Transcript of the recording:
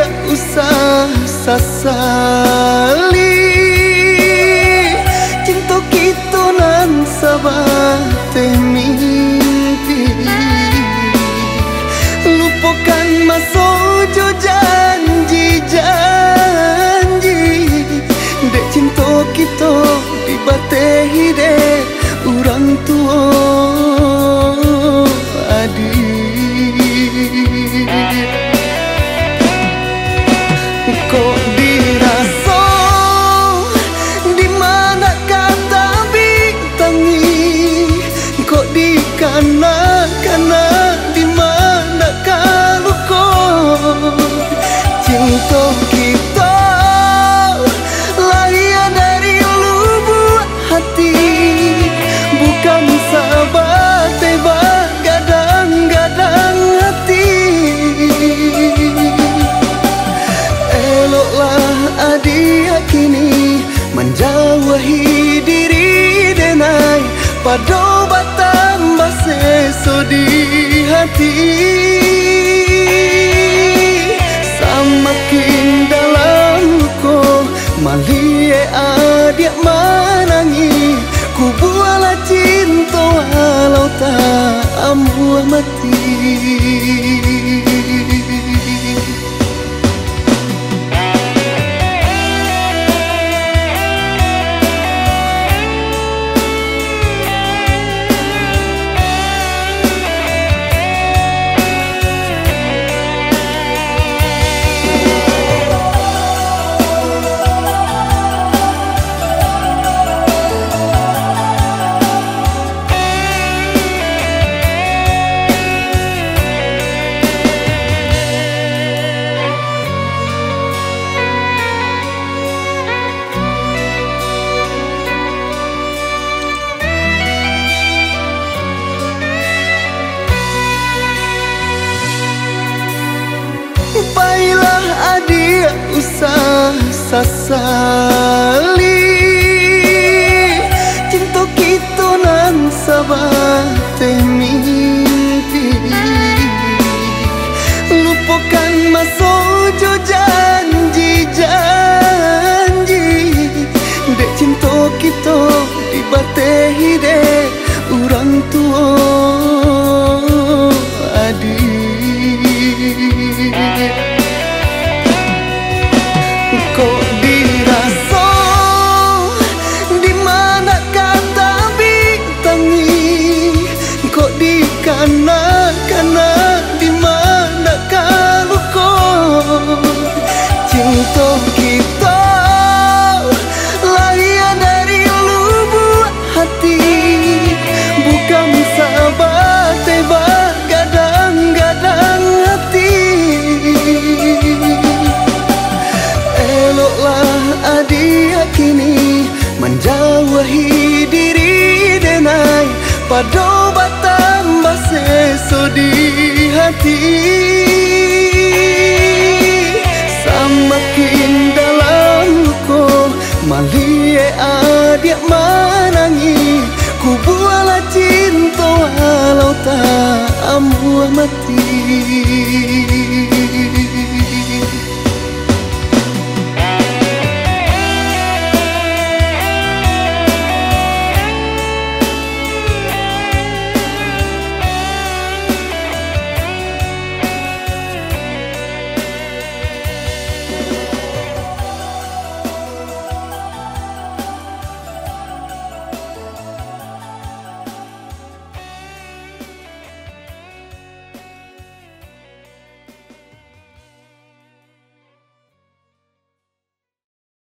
adia usah sasali cinta kita nan sabate mimpi lupakan masa jo janji-janji dek cinta kita dibatehi dek orang tua adik. Kok dirasa di mana kata bintangi, kok dikana-kana di mana kalau kau cinta kita lahir dari lubuk hati, bukan sahabat tebak gadang-gadang hati. Eloklah adik kini menjauhi diri denai pada batang baseso di hati. Semakin dalam luka malie adik menangi, ku bualah cinta walau tak ampuh mati. Baiklah adik usah sasali cinta kita nan sabate mimpi lupakan masa jo janji-janji dek cinta kita dibatehi dek orang tua adik. Kok dirasa di mana kata bintangi, kok dikana-kana di mana kalau kau cinta kita lahir dari lubuk hati, bukan sahabat tebak gadang-gadang hati. Eloklah adik kini menjauhi diri denai pada batang baseso di hati. Semakin dalam luka malie adik menangi, ku bualah cinta walau tak ampuh mati.